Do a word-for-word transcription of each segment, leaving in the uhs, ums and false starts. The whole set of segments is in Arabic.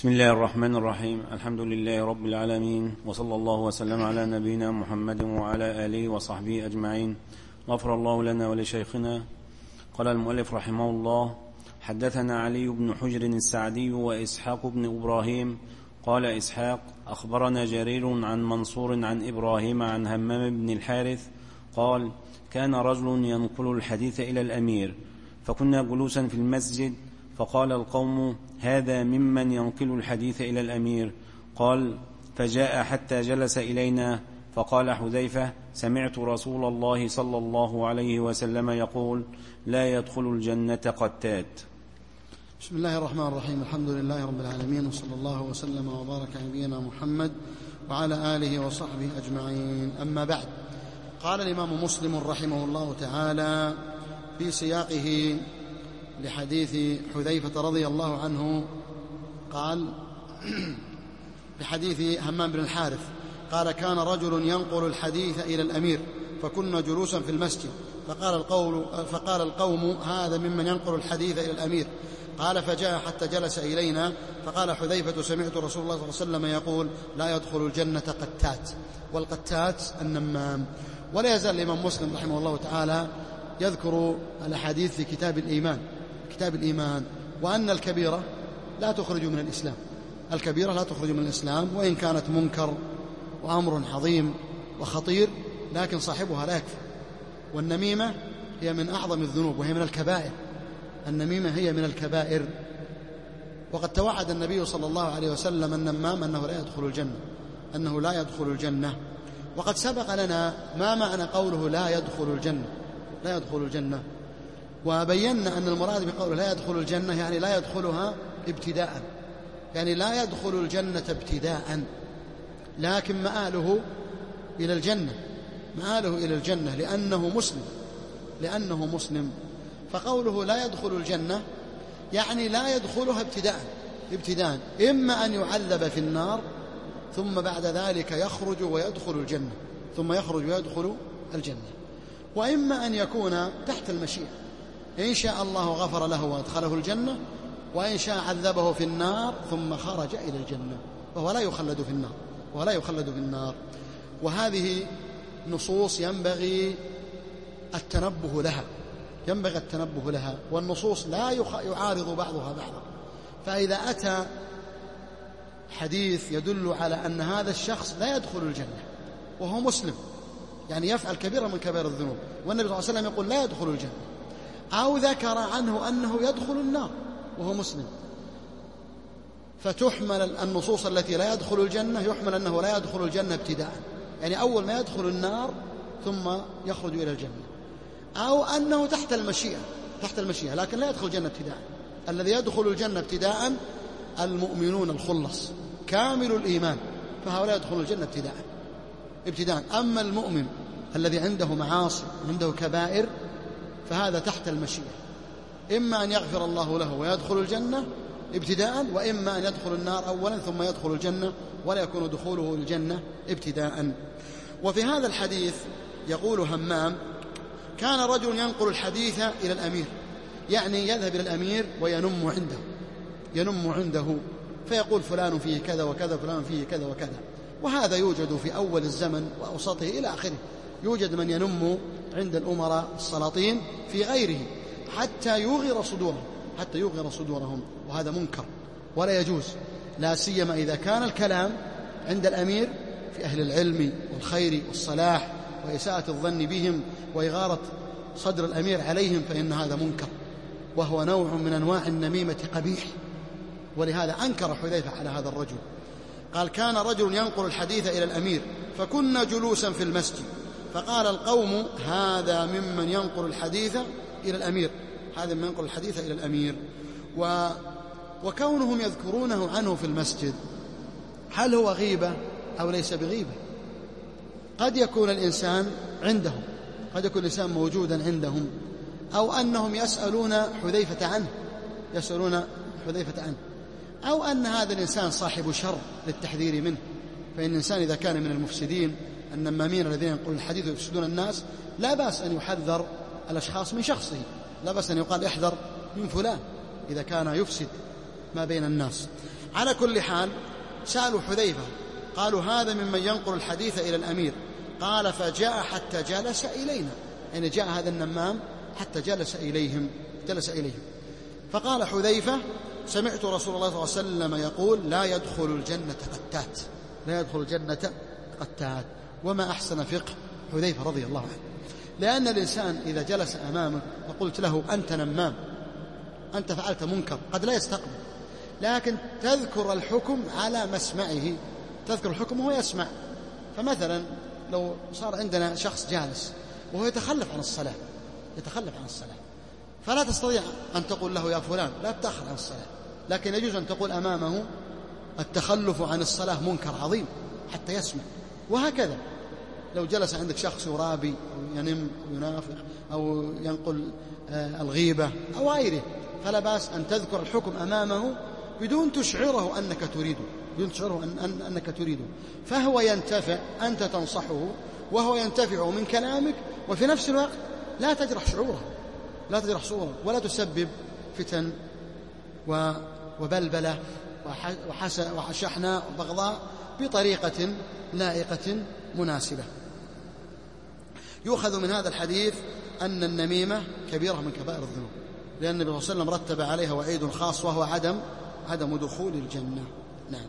بسم الله الرحمن الرحيم. الحمد لله رب العالمين، وصلى الله وسلم على نبينا محمد وعلى آله وصحبه أجمعين. غفر الله لنا ولشيخنا. قال المؤلف رحمه الله: حدثنا علي بن حجر السعدي وإسحاق بن إبراهيم. قال إسحاق: أخبرنا جرير عن منصور عن إبراهيم عن همام بن الحارث قال: كان رجل ينقل الحديث إلى الأمير، فكنا جلوسا في المسجد، فقال القوم: هذا ممن ينقل الحديث إلى الأمير. قال: فجاء حتى جلس إلينا، فقال حذيفة: سمعت رسول الله صلى الله عليه وسلم يقول: لا يدخل الجنة قتات. بسم الله الرحمن الرحيم. الحمد لله رب العالمين، وصلى الله وسلم وبارك على نبينا محمد وعلى آله وصحبه أجمعين. أما بعد، قال الإمام مسلم رحمه الله تعالى في سياقه لحديث حذيفة رضي الله عنه، قال بحديث همام بن الحارث قال: كان رجل ينقل الحديث إلى الأمير، فكنا جلوسا في المسجد، فقال القول فقال القوم: هذا ممن ينقل الحديث إلى الأمير. قال: فجاء حتى جلس إلينا، فقال حذيفة: سمعت رسول الله صلى الله عليه وسلم يقول: لا يدخل الجنة قتات. والقتات النمام. ولا يزال الإمام مسلم رحمه الله تعالى يذكر الأحاديث في كتاب الإيمان كتاب الإيمان وأن الكبيرة لا تخرج من الإسلام الكبيرة لا تخرج من الإسلام، وإن كانت منكر وأمر عظيم وخطير، لكن صاحبها لا يكفر. والنميمة هي من أعظم الذنوب، وهي من الكبائر. النميمة هي من الكبائر. وقد توعد النبي صلى الله عليه وسلم النمام أنه لا يدخل الجنة أنه لا يدخل الجنة وقد سبق لنا ما معنى قوله لا يدخل الجنة لا يدخل الجنة وبينا أن المراد بقوله لا يدخل الجنة يعني لا يدخلها ابتداء، يعني لا يدخل الجنة ابتداء، لكن مآله إلى الجنة مآله إلى الجنة لأنه مسلم لأنه مسلم فقوله لا يدخل الجنة يعني لا يدخلها ابتداء ابتداء إما أن يعذب في النار ثم بعد ذلك يخرج ويدخل الجنة ثم يخرج ويدخل الجنة، وإما أن يكون تحت المشيئة، إن شاء الله غفر له وأدخله الجنة، وإن شاء عذبه في النار ثم خرج إلى الجنة، وهو لا يخلد في النار ولا يخلد في النار. وهذه نصوص ينبغي التنبه لها ينبغي التنبه لها والنصوص لا يعارض بعضها بعضا. فإذا أتى حديث يدل على أن هذا الشخص لا يدخل الجنة وهو مسلم، يعني يفعل كبيرة من كبائر الذنوب، والنبي صلى الله عليه وسلم يقول لا يدخل الجنة، أو ذكر عنه أنه يدخل النار وهو مسلم، فتحمل النصوص التي لا يدخل الجنة يحمل أنه لا يدخل الجنة ابتداء، يعني أول ما يدخل النار ثم يخرج إلى الجنة، أو أنه تحت المشيئة تحت المشيئة لكن لا يدخل الجنة ابتداء. الذي يدخل الجنة ابتداء المؤمنون الخلص كامل الإيمان، فهؤلاء يدخلون الجنة ابتداء ابتداء أما المؤمن الذي عنده معاصي وعنده كبائر فهذا تحت المشيئة، إما أن يغفر الله له ويدخل الجنة ابتداء، وإما أن يدخل النار أولا ثم يدخل الجنة، ولا يكون دخوله الجنة ابتداء. وفي هذا الحديث يقول همام: كان رجل ينقل الحديث إلى الأمير، يعني يذهب إلى الأمير وينم عنده ينم عنده فيقول فلان فيه كذا وكذا فلان فيه كذا وكذا. وهذا يوجد في أول الزمن وأوسطه إلى آخره، يوجد من ينم عند الأمراء السلاطين في غيره حتى يغير صدورهم حتى يغير صدورهم وهذا منكر ولا يجوز، لا سيما إذا كان الكلام عند الأمير في أهل العلم والخير والصلاح وإساءة الظن بهم وإغارة صدر الأمير عليهم، فإن هذا منكر وهو نوع من أنواع النميمة قبيح. ولهذا أنكر حذيفة على هذا الرجل. قال: كان رجل ينقل الحديث إلى الأمير، فكنا جلوسا في المسجد، فقال القوم: هذا ممن ينقل الحديث إلى الأمير هذا ممن ينقل الحديث إلى الأمير و... وكونهم يذكرونه عنه في المسجد، هل هو غيبة أو ليس بغيبة؟ قد يكون الإنسان عندهم قد يكون الإنسان موجودا عندهم، أو أنهم يسألون حذيفة عنه يسألون حذيفة عنه أو أن هذا الإنسان صاحب شر للتحذير منه. فإن الإنسان إذا كان من المفسدين النمامين الذين ينقلون الحديث ويفسدون الناس، لا بأس أن يحذر الأشخاص من شخصه، لا بأس أن يقال احذر من فلان إذا كان يفسد ما بين الناس. على كل حال سألوا حذيفة قالوا هذا ممن ينقل الحديث إلى الأمير، قال فجاء حتى جلس إلينا، يعني جاء هذا النمام حتى جلس إليهم جلس إليهم فقال حذيفة سمعت رسول الله صلى الله عليه وسلم يقول لا يدخل الجنة قتات، لا يدخل الجنة قتات. وما أحسن فقه حذيفة رضي الله عنه، لأن الإنسان إذا جلس أمامك وقلت له أنت نمام، أنت فعلت منكر، قد لا يستقبل، لكن تذكر الحكم على مسمعه، تذكر الحكم وهو يسمع. فمثلا لو صار عندنا شخص جالس وهو يتخلف عن الصلاة يتخلف عن الصلاة فلا تستطيع أن تقول له يا فلان لا تتأخر عن الصلاة، لكن يجوز أن تقول أمامه التخلف عن الصلاة منكر عظيم حتى يسمع. وهكذا لو جلس عندك شخص يرابي أو ينم أو ينافق أو ينقل الغيبة أو غيره فلا بأس أن تذكر الحكم أمامه بدون تشعره أنك تريده بدون تشعره أن أن أنك تريده فهو ينتفع، أنت تنصحه وهو ينتفع من كلامك، وفي نفس الوقت لا تجرح شعوره لا تجرح شعوره ولا تسبب فتن وبلبلة وشحناء وبغضاء بطريقة لائقة مناسبة. يؤخذ من هذا الحديث أن النميمة كبيرة من كبائر الذنوب، لأن النبي صلى الله عليه وسلم رتب عليها وعيد خاص وهو عدم عدم دخول الجنة. نعم.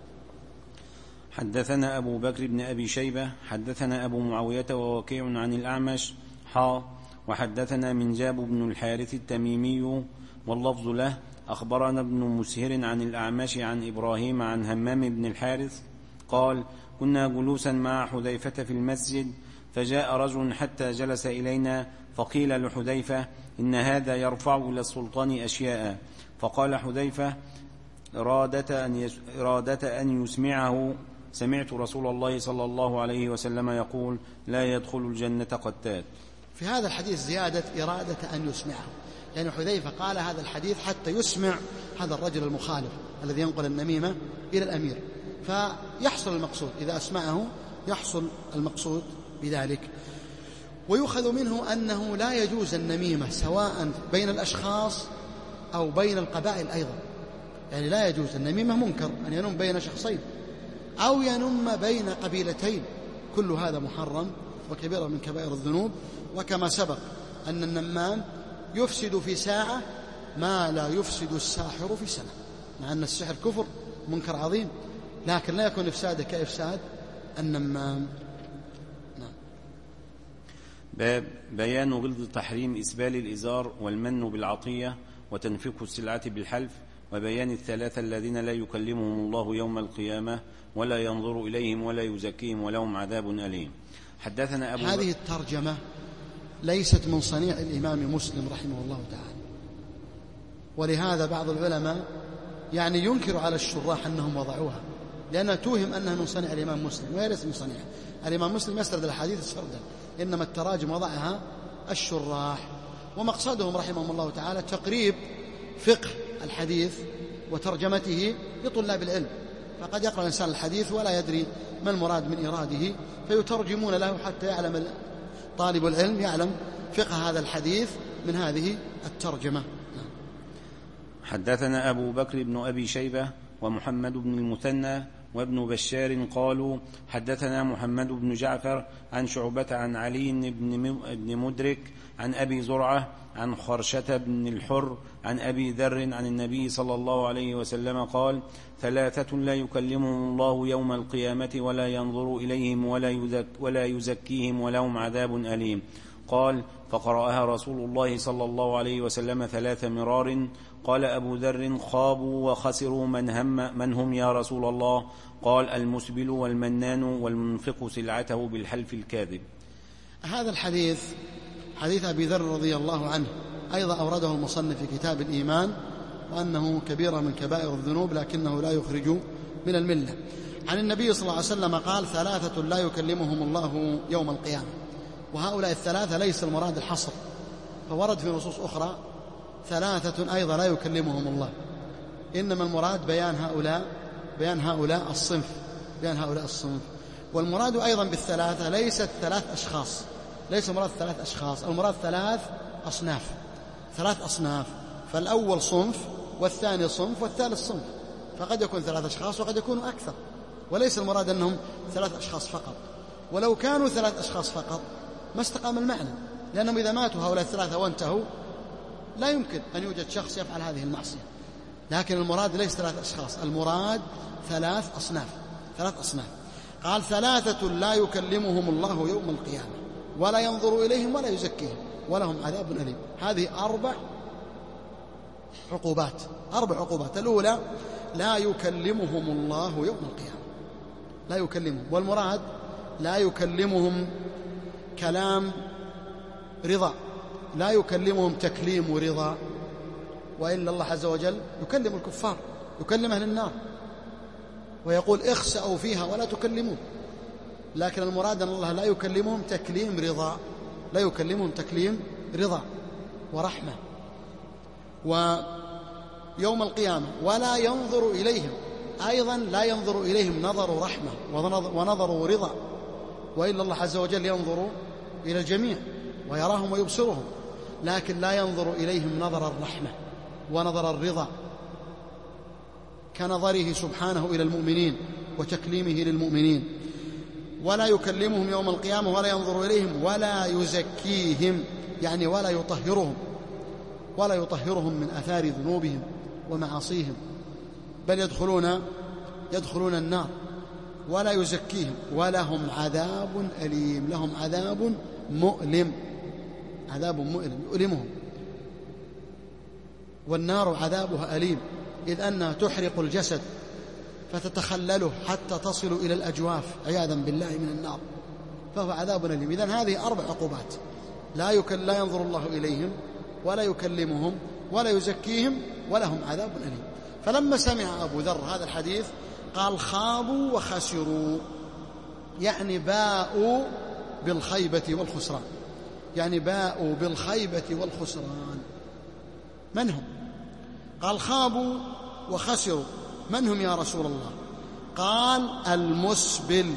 حدثنا أبو بكر بن أبي شيبة حدثنا أبو معاوية ووكيع عن الأعمش حا وحدثنا منجاب بن الحارث التميمي واللفظ له أخبرنا ابن مسهر عن الأعمش عن إبراهيم عن همام بن الحارث قال كنا جلوسا مع حذيفة في المسجد فجاء رجل حتى جلس إلينا فقيل لحذيفة إن هذا يرفع إلى السلطان أشياء، فقال حذيفة إرادة أن, إرادة أن يسمعه سمعت رسول الله صلى الله عليه وسلم يقول لا يدخل الجنة قتات. في هذا الحديث زيادة إرادة أن يسمعه، يعني حذيفة قال هذا الحديث حتى يسمع هذا الرجل المخالف الذي ينقل النميمة إلى الأمير، فيحصل المقصود إذا أسمعه يحصل المقصود بذلك. ويؤخذ منه أنه لا يجوز النميمة سواء بين الأشخاص أو بين القبائل أيضا، يعني لا يجوز النميمة منكر أن ينم بين شخصين أو ينم بين قبيلتين، كل هذا محرم وكبيرة من كبائر الذنوب. وكما سبق أن النمام يفسد في ساعة ما لا يفسد الساحر في سنة، مع أن السحر كفر منكر عظيم، لكن لا يكون إفساده كإفساد النمام. نعم. باب بيان غلظ تحريم إسبال الإزار والمن بالعطية وتنفيق السلعة بالحلف، وبيان الثلاثة الذين لا يكلمهم الله يوم القيامة ولا ينظر إليهم ولا يزكيهم ولهم عذاب أليم. حدثنا أبو هذه الترجمة ليست من صنيع الإمام مسلم رحمه الله تعالى، ولهذا بعض العلماء يعني ينكر على الشراح أنهم وضعوها، لأنها توهم أنها من صنيع الإمام مسلم وهي ليست من صنيع الإمام مسلم، يسرد الحديث سردا، إنما التراجم وضعها الشراح، ومقصدهم رحمهم الله تعالى تقريب فقه الحديث وترجمته لطلاب العلم، فقد يقرأ الإنسان الحديث ولا يدري ما المراد من إراده فيترجمون له حتى يعلم طالب العلم يعلم فقه هذا الحديث من هذه الترجمة. حدثنا أبو بكر بن أبي شيبة ومحمد بن المثنى وابن بشار قالوا حدثنا محمد بن جعفر عن شعبة عن علي بن مدرك عن أبي زرعة عن خرشة بن الحر عن أبي ذر عن النبي صلى الله عليه وسلم قال ثلاثة لا يكلمهم الله يوم القيامة ولا ينظر إليهم ولا, يزك ولا يزكيهم ولهم عذاب أليم. قال فقرأها رسول الله صلى الله عليه وسلم ثلاث مرار. قال أبو ذر خابوا وخسروا من, هم من هم يا رسول الله؟ قال المسبل والمنان والمنفق سلعته بالحلف الكاذب. هذا الحديث حديث أبي ذر رضي الله عنه أيضا أورده المصنف في كتاب الإيمان، وأنه كبيرة من كبائر الذنوب لكنه لا يخرج من الملة. عن النبي صلى الله عليه وسلم قال ثلاثة لا يكلمهم الله يوم القيامة، وهؤلاء الثلاثة ليس المراد الحصر، فورد في نصوص أخرى ثلاثة أيضا لا يكلمهم الله، إنما المراد بيان هؤلاء بيان هؤلاء الصنف بيان هؤلاء الصنف والمراد أيضا بالثلاثة ليست ثلاث أشخاص، ليس مراد ثلاث أشخاص، المراد ثلاث أصناف ثلاث أصناف فالأول صنف والثاني صنف والثالث صنف، فقد يكون ثلاث أشخاص وقد يكونوا أكثر، وليس المراد أنهم ثلاث أشخاص فقط. ولو كانوا ثلاث أشخاص فقط ما استقام المعنى، لأنهم إذا ماتوا هؤلاء الثلاثة وانتهوا لا يمكن أن يوجد شخص يفعل هذه المعصية. لكن المراد ليس ثلاث أشخاص، المراد ثلاث أصناف ثلاث أصناف قال ثلاثة لا يكلمهم الله يوم القيامة ولا ينظر إليهم ولا يزكيهم ولهم عذاب أليم. هذه أربع عقوبات أربع عقوبات. الأولى لا يكلمهم الله يوم القيامة، لا يكلمهم، والمراد لا يكلمهم كلام رضا، لا يكلمهم تكليم رضا، وإلا الله عز وجل يكلم الكفار، يكلم أهل النار ويقول اخسأوا فيها ولا تكلمون. لكن المراد أن الله لا يكلمهم تكليم رضا، لا يكلمهم تكليم رضا ورحمة. ويوم القيامة ولا ينظر إليهم، أيضا لا ينظر إليهم نظر رحمة ونظر رضا، وإلا الله عز وجل ينظر إلى الجميع ويراهم ويبصرهم، لكن لا ينظر إليهم نظر الرحمة ونظر الرضا كنظره سبحانه إلى المؤمنين وتكليمه للمؤمنين. ولا يكلمهم يوم القيامة ولا ينظر إليهم ولا يزكيهم، يعني ولا يطهرهم ولا يطهرهم من آثار ذنوبهم ومعاصيهم، بل يدخلون يدخلون النار. ولا يزكيهم ولهم عذاب أليم، لهم عذاب مؤلم، عذاب مؤلم يؤلمهم. والنار عذابها أليم، إذ أنها تحرق الجسد فتتخلله حتى تصل إلى الأجواف عياذا بالله من النار، فهو عذاب أليم. إذن هذه أربع عقوبات، لا, يكل لا ينظر الله إليهم ولا يكلمهم ولا يزكيهم ولهم عذاب أليم. فلما سمع أبو ذر هذا الحديث قال خابوا وخسروا، يعني باءوا بالخيبة والخسران، يعني باءوا بالخيبة والخسران. من هم؟ قال خابوا وخسروا، من هم يا رسول الله؟ قال المسبل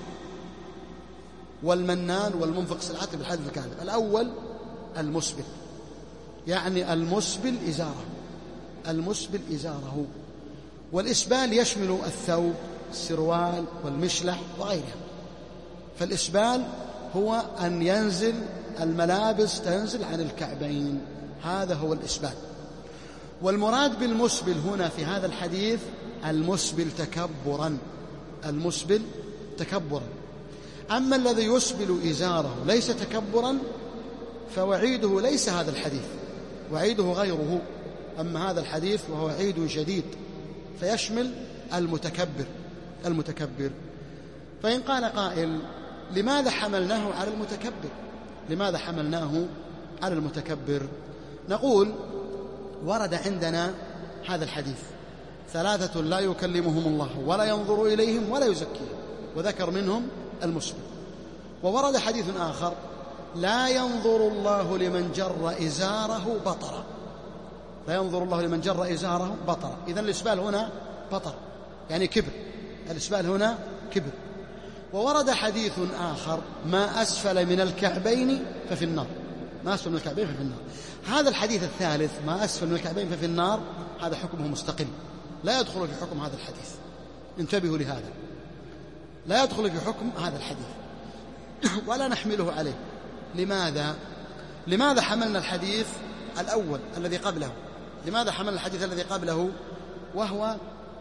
والمنان والمنفق سلعته بالحديث الكاذب. الأول المسبل، يعني المسبل إزاره، المسبل إزاره. والإسبال يشمل الثوب، السروال والمشلح وغيرها. فالإسبال هو أن ينزل الملابس تنزل عن الكعبين، هذا هو الإسبال. والمراد بالمسبل هنا في هذا الحديث المسبل تكبرا، المسبل تكبرا. أما الذي يسبل إزاره ليس تكبرا فوعيده ليس هذا الحديث، وعيده غيره. أما هذا الحديث وهو وعيد شديد فيشمل المتكبر المتكبر. فإن قال قائل لماذا حملناه على المتكبر؟ لماذا حملناه على المتكبر؟ نقول ورد عندنا هذا الحديث ثلاثة لا يكلمهم الله ولا ينظر إليهم ولا يزكيهم، وذكر منهم المسبل. وورد حديث آخر لا ينظر الله لمن جر إزاره بطرا، لا ينظر الله لمن جر إزاره بطرا. إذن الإسبال هنا بطر، يعني كبر، الإسبال هنا كبر. وورد حديث آخر ما أسفل من الكعبين ففي النار، ما أسفل من الكعبين ففي النار. هذا الحديث الثالث ما أسفل من الكعبين ففي النار هذا حكمه مستقل، لا يدخل في حكم هذا الحديث، انتبهوا لهذا، لا يدخل في حكم هذا الحديث ولا نحمله عليه. لماذا؟ لماذا حملنا الحديث الأول الذي قبله؟ لماذا حملنا الحديث الذي قبله؟ وهو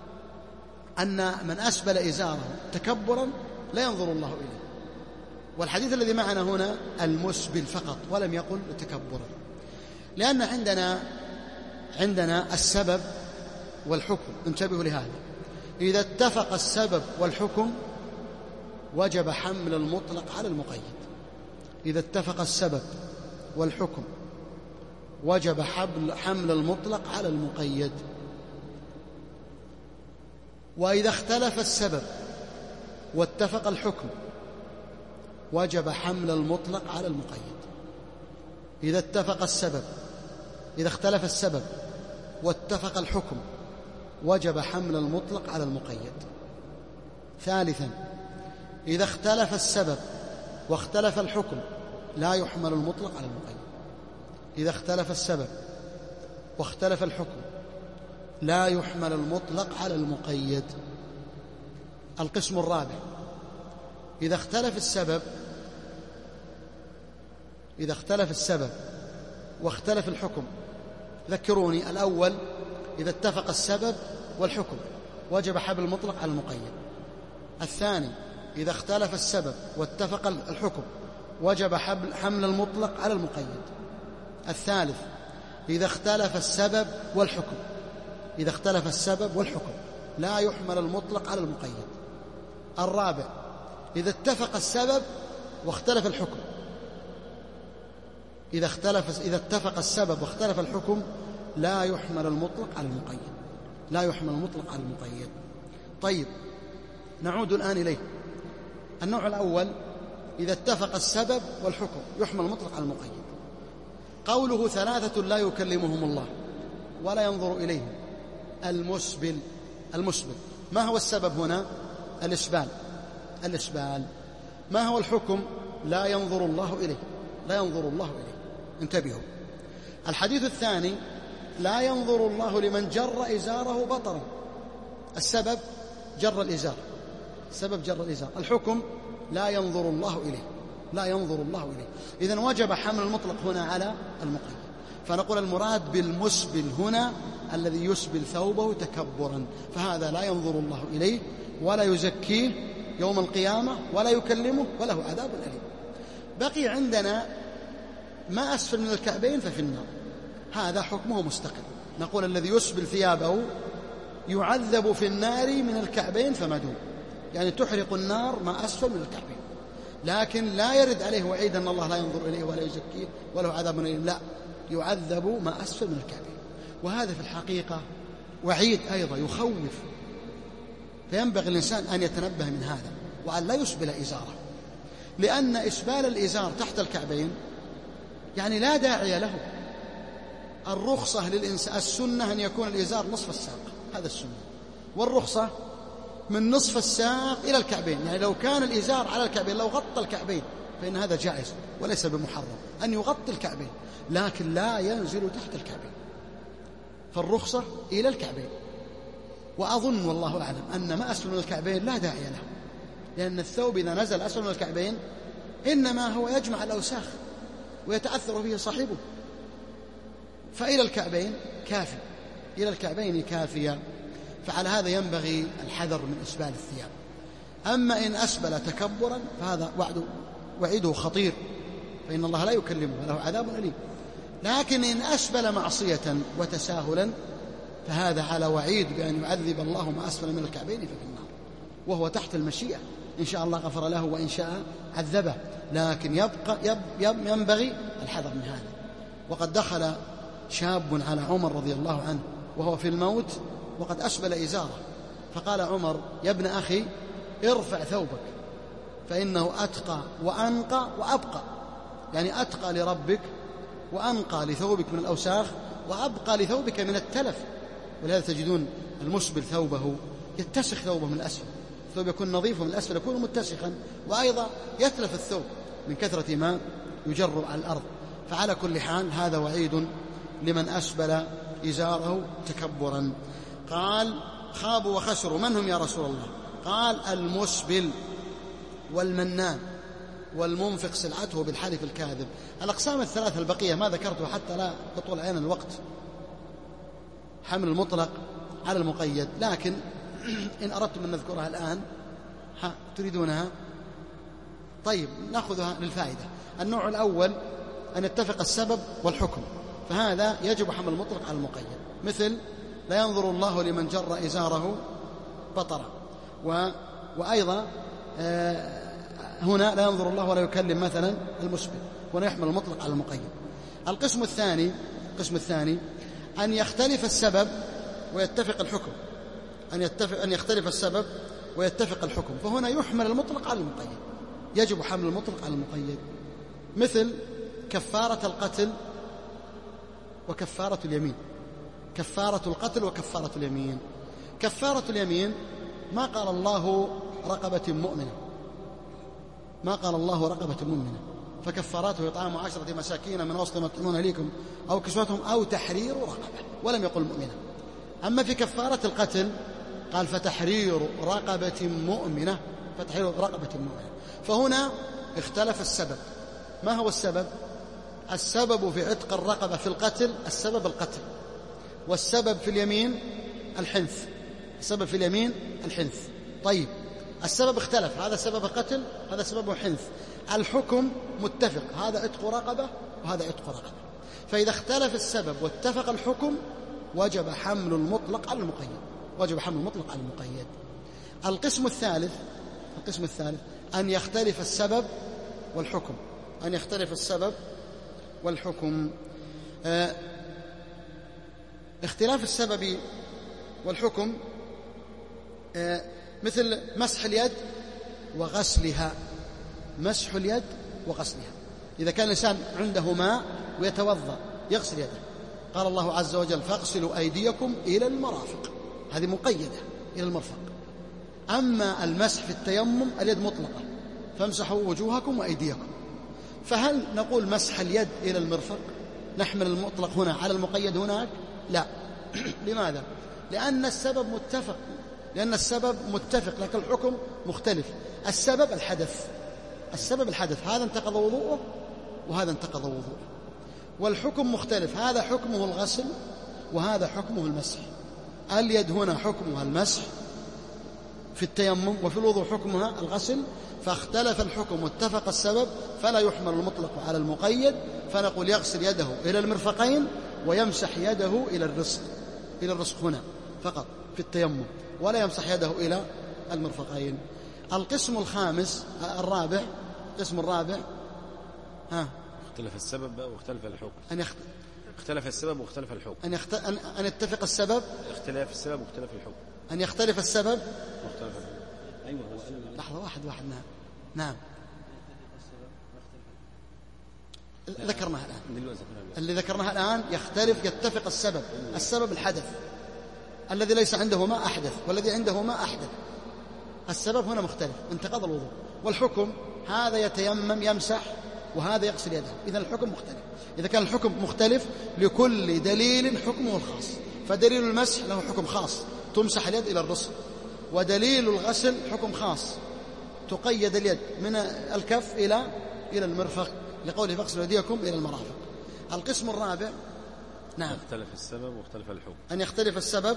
أن من أسبل إزاره تكبرا لا ينظر الله إليه. والحديث الذي معنا هنا المسبل فقط ولم يقل تكبرا، لأن عندنا عندنا السبب والحكم، انتبهوا لهذا. إذا اتفق السبب والحكم وجب حمل المطلق على المقيد. إذا اتفق السبب والحكم وجب حمل المطلق على المقيد. وإذا اختلف السبب واتفق الحكم وجب حمل المطلق على المقيد. إذا اتفق السبب إذا اختلف السبب واتفق الحكم وجب حمل المطلق على المقيد. ثالثا إذا اختلف السبب واختلف الحكم لا يحمل المطلق على المقيد. إذا اختلف السبب واختلف الحكم لا يحمل المطلق على المقيد. القسم الرابع: إذا اختلف السبب إذا اختلف السبب واختلف الحكم. ذكروني. الأول: إذا اتفق السبب والحكم وجب حمل المطلق على المقيد. الثاني: إذا اختلف السبب واتفق الحكم وجب حمل المطلق على المقيد. الثالث: إذا اختلف السبب والحكم إذا اختلف السبب والحكم لا يحمل المطلق على المقيد. الرابع: إذا اتفق السبب واختلف الحكم إذا اختلف إذا اتفق السبب واختلف الحكم لا يحمل المطلق على المقيد لا يحمل المطلق على المقيد. طيب، نعود الآن إليه. النوع الأول: إذا اتفق السبب والحكم يحمل المطلق على المقيد. قوله: ثلاثة لا يكلمهم الله ولا ينظر إليهم. المسبل المسبل ما هو السبب هنا؟ الإسبال الإسبال ما هو الحكم؟ لا ينظر الله إليه لا ينظر الله إليه. انتبهوا. الحديث الثاني: لا ينظر الله لمن جر إزاره بطرا. السبب جر الإزار السبب جر الإزار. الحكم: لا ينظر الله إليه لا ينظر الله إليه. إذن وجب حمل المطلق هنا على المقيد. فنقول المراد بالمسبل هنا الذي يسبل ثوبه تكبرا، فهذا لا ينظر الله إليه ولا يزكيه يوم القيامة ولا يكلمه وله عذاب أليم. بقي عندنا ما أسفل من الكعبين ففي النار، هذا حكمه مستقل. نقول الذي يسبل ثيابه يعذب في النار من الكعبين فما دون، يعني تحرق النار ما أسفل من الكعبين، لكن لا يرد عليه وعيد أن الله لا ينظر إليه ولا يزكيه وله عذاب أليم، لا، يعذب ما أسفل من الكعبين. وهذا في الحقيقة وعيد أيضا يخوف، فينبغي الإنسان أن يتنبه من هذا وأن لا يسبل إزاره، لأن إسبال الإزار تحت الكعبين يعني لا داعي له. الرخصة للإنسان، السنة أن يكون الإزار نصف الساق، هذا السنة، والرخصة من نصف الساق إلى الكعبين. يعني لو كان الإزار على الكعبين، لو غطى الكعبين فإن هذا جائز وليس بمحرم أن يغطي الكعبين، لكن لا ينزل تحت الكعبين، فالرخصة إلى الكعبين. وأظن والله أعلم أن ما أسفل من الكعبين لا داعي له، لأن الثوب إذا نزل أسفل من الكعبين إنما هو يجمع الأوساخ ويتأثر به صاحبه، فإلى الكعبين كافي إلى الكعبين كافية. فعلى هذا ينبغي الحذر من إسبال الثياب. أما إن أسبل تكبرا فهذا وعده وعيده خطير، فإن الله لا يكلمه وله عذاب أليم. لكن إن أسبل معصية وتساهلا فهذا على وعيد بأن يعذب الله ما أسفل من الكعبين ففي النار، وهو تحت المشيئة، إن شاء الله غفر له وإن شاء عذبه، لكن يبقى يب يب ينبغي الحذر من هذا. وقد دخل شاب على عمر رضي الله عنه وهو في الموت وقد أسبل إزاره، فقال عمر: يا ابن أخي ارفع ثوبك فإنه أتقى وأنقى وأبقى، يعني أتقى لربك وأنقى لثوبك من الأوساخ وأبقى لثوبك من التلف. ولهذا تجدون المسبل ثوبه يتسخ ثوبه من الأسفل، الثوب يكون نظيف ومن الأسفل يكون متسخا، وأيضا يتلف الثوب من كثرة ما يجر على الأرض. فعلى كل حال هذا وعيد لمن أسبل إزاره تكبرا. قال: خابوا وخسروا. من هم يا رسول الله؟ قال: المسبل والمنان والمنفق سلعته بالحلف الكاذب. الأقسام الثلاثة البقية ما ذكرتها حتى لا تطول علينا الوقت، حمل المطلق على المقيد، لكن إن أردتم أن نذكرها الآن ها تريدونها؟ طيب نأخذها للفائدة. النوع الأول أن يتفق السبب والحكم، فهذا يجب حمل المطلق على المقيد، مثل: لا ينظر الله لمن جر إزاره بطرا، و... وأيضا آه هنا لا ينظر الله ولا يكلم مثلا المسبل، ولا يحمل المطلق على المقيد. القسم الثاني القسم الثاني أن يختلف السبب ويتفق الحكم أن, يتفق أن يختلف السبب ويتفق الحكم، فهنا يحمل المطلق على المقيد، يجب حمل المطلق على المقيد، مثل كفارة القتل وكفارة اليمين. كفارة القتل وكفارة اليمين. كفارة اليمين ما قال الله رقبة مؤمنة ما قال الله رقبة مؤمنة فكفاراته إطعام عشرة مساكين من وسط ما تطعمون أهليكم أو كسوتهم أو تحرير رقبة، ولم يقل مؤمنة. أما في كفارة القتل قال فتحرير رقبة مؤمنة، فتحرير رقبة مؤمنة. فهنا اختلف السبب. ما هو السبب؟ السبب في عتق الرقبة في القتل السبب القتل، والسبب في اليمين الحنث، السبب في اليمين الحنث. طيب السبب اختلف، هذا سبب قتل هذا سبب حنث، الحكم متفق، هذا عتق رقبة وهذا عتق رقبة. فإذا اختلف السبب واتفق الحكم وجب حمل المطلق على المقيد، وجب حمل المطلق على المقيد. القسم الثالث القسم الثالث أن يختلف السبب والحكم، أن يختلف السبب والحكم. اه اختلاف السبب والحكم اه مثل مسح اليد وغسلها، مسح اليد وغسلها. إذا كان الإنسان عنده ماء ويتوضأ يغسل يده، قال الله عز وجل فاغسلوا أيديكم إلى المرافق، هذه مقيدة إلى المرفق. أما المسح في التيمم اليد مطلقة، فامسحوا وجوهكم وأيديكم. فهل نقول مسح اليد إلى المرفق نحمل المطلق هنا على المقيد هناك؟ لا. لماذا؟ لأن السبب متفق، لأن السبب متفق لكن الحكم مختلف. السبب الحدث، السبب الحدث، هذا انتقض وضوءه وهذا انتقض وضوءه. والحكم مختلف، هذا حكمه الغسل وهذا حكمه المسح. اليد هنا حكمها المسح في التيمم، وفي الوضوء حكمها الغسل. فاختلف الحكم واتفق السبب، فلا يحمل المطلق على المقيد، فنقول يغسل يده إلى المرفقين ويمسح يده إلى الرسغ، إلى الرسغ هنا فقط في التيمم، ولا يمسح يده إلى المرفقين. القسم الخامس الرابع القسم الرابع ها اختلف السبب واختلف الحكم. أن يخت... اختلف السبب واختلف الحكم. أن, يخت... أن... أن يتفق السبب، اختلاف السبب واختلاف الحكم. أن يختلف السبب واختلف الحكم. أيوة هو لحظة واحد واحد نعم نعم ذكرناها الآن، اللي ذكرناها الآن يختلف يتفق السبب، السبب الحدث، الذي ليس عنده ماء أحدث والذي عنده ماء أحدث، السبب هنا مختلف، انتقض الوضوء. والحكم هذا يتيمم يمسح وهذا يغسل يده، إذن الحكم مختلف. إذا كان الحكم مختلف لكل دليل حكمه الخاص، فدليل المسح له حكم خاص تمسح اليد إلى الرسغ، ودليل الغسل حكم خاص تقيد اليد من الكف إلى إلى المرفق، لقوله فاغسلوا أيديكم إلى المرافق. القسم الرابع نعم اختلف السبب واختلف الحكم. أن يختلف السبب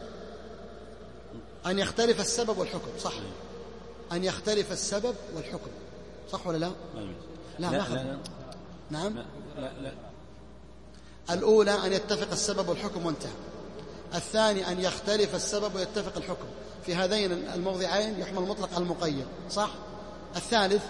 أن يختلف السبب والحكم، صح؟ أن يختلف السبب والحكم، صح ولا لا؟ لا, لا, لا, لا. نعم لا, لا, لا. الأولى أن يتفق السبب والحكم وانتهى. الثاني أن يختلف السبب ويتفق الحكم، في هذين الموضعين يحمل المطلق على المقيد، صح؟ الثالث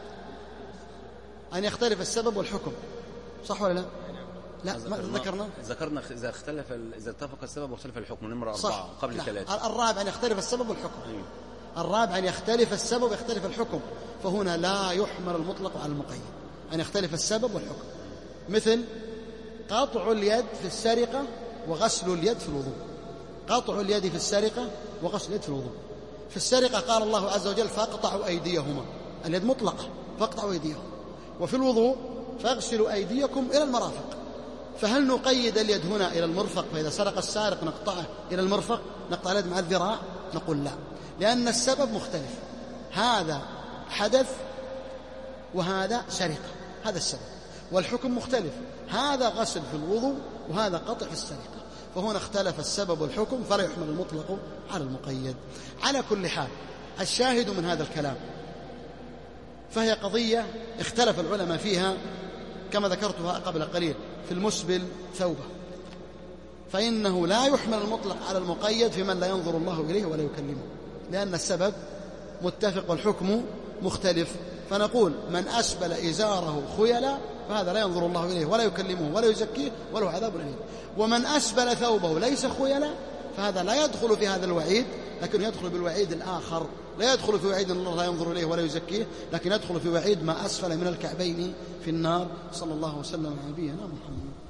أن يختلف السبب والحكم، صح ولا لا؟ لا ما ذكرنا ذكرنا إذا اختلف إذا اتفق السبب واختلف الحكم نمرة أربعة قبل ثلاثة. الرابع أن يختلف السبب والحكم. أيوه. الرابع أن يختلف السبب ويختلف الحكم، فهنا لا يحمل المطلق على المقيد، أن يختلف السبب والحكم. مثل قطع اليد في السرقة وغسل اليد في الوضوء، قطع اليد في السرقة وغسل اليد في الوضوء. في السرقة قال الله عز وجل فاقطعوا أيديهما، اليد مطلقة فاقطعوا أيديهم. وفي الوضوء فاغسلوا أيديكم إلى المرافق. فهل نقيد اليد هنا إلى المرفق، فإذا سرق السارق نقطعه إلى المرفق، نقطع اليد مع الذراع؟ نقول لا، لأن السبب مختلف، هذا حدث وهذا سرقة، هذا السبب. والحكم مختلف، هذا غسل في الوضوء وهذا قطع في السرقة، فهنا اختلف السبب والحكم، فلا يحمل المطلق على المقيد. على كل حال الشاهد من هذا الكلام فهي قضية اختلف العلماء فيها كما ذكرتها قبل قليل في المسبل ثوبه، فإنه لا يحمل المطلق على المقيد في من لا ينظر الله إليه ولا يكلمه، لأن السبب متفق والحكم مختلف. فنقول من أسبل إزاره خيلا فهذا لا ينظر الله إليه ولا يكلمه ولا يزكيه وله عذاب أليم. ومن أسبل ثوبه ليس خيلا فهذا لا يدخل في هذا الوعيد، لكن يدخل بالوعيد الآخر، لا يدخل في وعيد الله لا ينظر إليه ولا يزكيه، لكن يدخل في وعيد ما أسفل من الكعبين في النار. صلى الله وسلم على نبينا محمد.